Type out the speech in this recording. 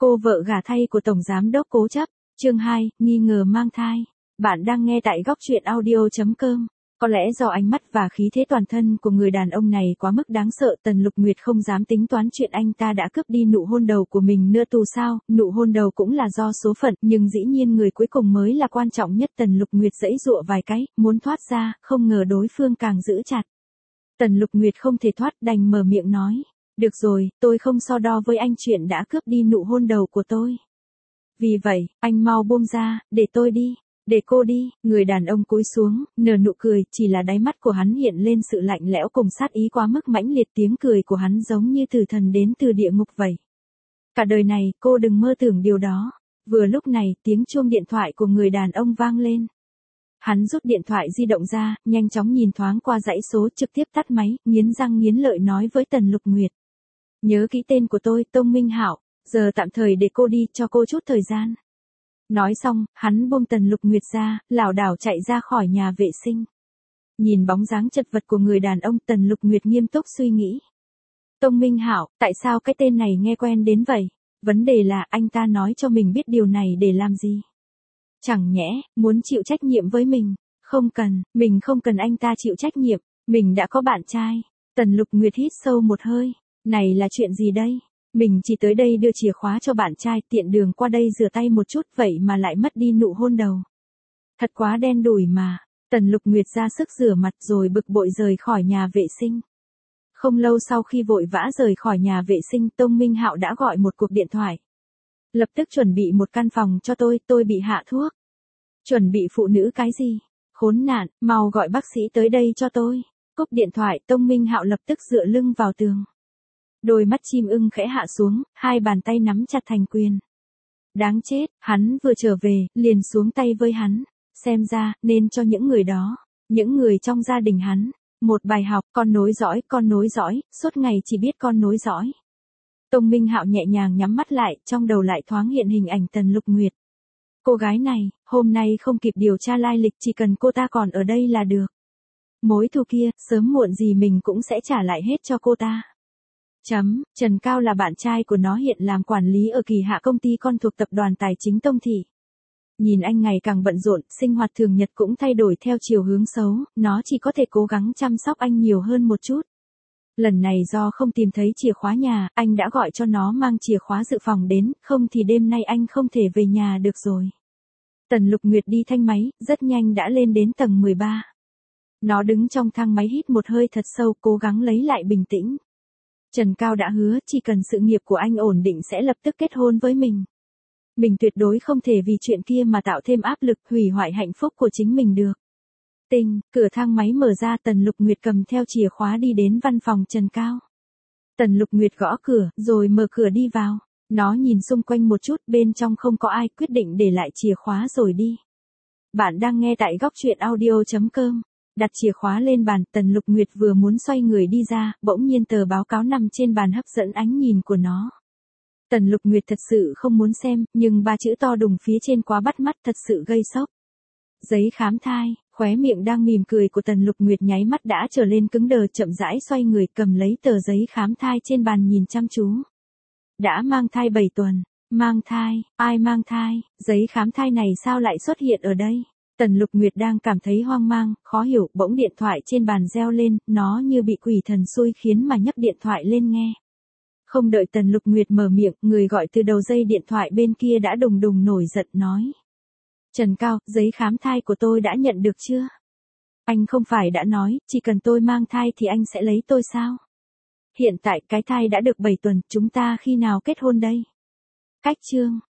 Cô vợ gả thay của Tổng Giám đốc Cố Chấp, chương 2, nghi ngờ mang thai. Bạn đang nghe tại góc truyện audio.com. Có lẽ do ánh mắt và khí thế toàn thân của người đàn ông này quá mức đáng sợ, Tần Lục Nguyệt không dám tính toán chuyện anh ta đã cướp đi nụ hôn đầu của mình nữa tù sao, nụ hôn đầu cũng là do số phận, nhưng dĩ nhiên người cuối cùng mới là quan trọng nhất. Tần Lục Nguyệt giãy giụa vài cái, muốn thoát ra, không ngờ đối phương càng giữ chặt. Tần Lục Nguyệt không thể thoát, đành mở miệng nói. Được rồi, tôi không so đo với anh chuyện đã cướp đi nụ hôn đầu của tôi. Vì vậy, anh mau buông ra, để tôi đi. Để cô đi. Người đàn ông cúi xuống, nở nụ cười, chỉ là đáy mắt của hắn hiện lên sự lạnh lẽo cùng sát ý quá mức mãnh liệt. Tiếng cười của hắn giống như tử thần đến từ địa ngục vậy. Cả đời này, cô đừng mơ tưởng điều đó. Vừa lúc này, tiếng chuông điện thoại của người đàn ông vang lên. Hắn rút điện thoại di động ra, nhanh chóng nhìn thoáng qua dãy số, trực tiếp tắt máy, nghiến răng nghiến lợi nói với Tần Lục Nguyệt. Nhớ kỹ tên của tôi, Tông Minh Hạo, giờ tạm thời để cô đi, cho cô chút thời gian. Nói xong, hắn buông Tần Lục Nguyệt ra, lảo đảo chạy ra khỏi nhà vệ sinh. Nhìn bóng dáng chật vật của người đàn ông, Tần Lục Nguyệt nghiêm túc suy nghĩ. Tông Minh Hạo, tại sao cái tên này nghe quen đến vậy? Vấn đề là anh ta nói cho mình biết điều này để làm gì? Chẳng nhẽ, muốn chịu trách nhiệm với mình? Không cần, mình không cần anh ta chịu trách nhiệm, mình đã có bạn trai. Tần Lục Nguyệt hít sâu một hơi. Này là chuyện gì đây? Mình chỉ tới đây đưa chìa khóa cho bạn trai, tiện đường qua đây rửa tay một chút, vậy mà lại mất đi nụ hôn đầu. Thật quá đen đủi mà. Tần Lục Nguyệt ra sức rửa mặt rồi bực bội rời khỏi nhà vệ sinh. Không lâu sau khi vội vã rời khỏi nhà vệ sinh, Tông Minh Hạo đã gọi một cuộc điện thoại. Lập tức chuẩn bị một căn phòng cho tôi bị hạ thuốc. Chuẩn bị phụ nữ cái gì? Khốn nạn, mau gọi bác sĩ tới đây cho tôi. Cúp điện thoại, Tông Minh Hạo lập tức dựa lưng vào tường. Đôi mắt chim ưng khẽ hạ xuống, hai bàn tay nắm chặt thành quyền. Đáng chết, hắn vừa trở về, liền xuống tay với hắn. Xem ra, nên cho những người đó, những người trong gia đình hắn, một bài học, con nối dõi, suốt ngày chỉ biết con nối dõi. Tông Minh Hạo nhẹ nhàng nhắm mắt lại, trong đầu lại thoáng hiện hình ảnh Tần Lục Nguyệt. Cô gái này, hôm nay không kịp điều tra lai lịch, chỉ cần cô ta còn ở đây là được. Mối thù kia, sớm muộn gì mình cũng sẽ trả lại hết cho cô ta. Trần Cao là bạn trai của nó, hiện làm quản lý ở Kỳ Hạ, công ty con thuộc tập đoàn tài chính Tông Thị. Nhìn anh ngày càng bận rộn, sinh hoạt thường nhật cũng thay đổi theo chiều hướng xấu, nó chỉ có thể cố gắng chăm sóc anh nhiều hơn một chút. Lần này do không tìm thấy chìa khóa nhà, anh đã gọi cho nó mang chìa khóa dự phòng đến, không thì đêm nay anh không thể về nhà được rồi. Tần Lục Nguyệt đi thanh máy, rất nhanh đã lên đến tầng 13. Nó đứng trong thang máy hít một hơi thật sâu, cố gắng lấy lại bình tĩnh. Trần Cao đã hứa, chỉ cần sự nghiệp của anh ổn định sẽ lập tức kết hôn với mình. Mình tuyệt đối không thể vì chuyện kia mà tạo thêm áp lực, hủy hoại hạnh phúc của chính mình được. Cửa thang máy mở ra, Tần Lục Nguyệt cầm theo chìa khóa đi đến văn phòng Trần Cao. Tần Lục Nguyệt gõ cửa, rồi mở cửa đi vào. Nó nhìn xung quanh một chút, bên trong không có ai, quyết định để lại chìa khóa rồi đi. Bạn đang nghe tại góc truyện audio.com. Đặt chìa khóa lên bàn, Tần Lục Nguyệt vừa muốn xoay người đi ra, bỗng nhiên tờ báo cáo nằm trên bàn hấp dẫn ánh nhìn của nó. Tần Lục Nguyệt thật sự không muốn xem, nhưng ba chữ to đùng phía trên quá bắt mắt, thật sự gây sốc. Giấy khám thai, khóe miệng đang mỉm cười của Tần Lục Nguyệt nháy mắt đã trở lên cứng đờ, chậm rãi xoay người cầm lấy tờ giấy khám thai trên bàn nhìn chăm chú. Đã mang thai 7 tuần, mang thai, ai mang thai, giấy khám thai này sao lại xuất hiện ở đây? Tần Lục Nguyệt đang cảm thấy hoang mang, khó hiểu, bỗng điện thoại trên bàn reo lên, nó như bị quỷ thần xui khiến mà nhấc điện thoại lên nghe. Không đợi Tần Lục Nguyệt mở miệng, người gọi từ đầu dây điện thoại bên kia đã đùng đùng nổi giận nói. Trần Cao, giấy khám thai của tôi đã nhận được chưa? Anh không phải đã nói, chỉ cần tôi mang thai thì anh sẽ lấy tôi sao? Hiện tại cái thai đã được 7 tuần, chúng ta khi nào kết hôn đây? Cách chương.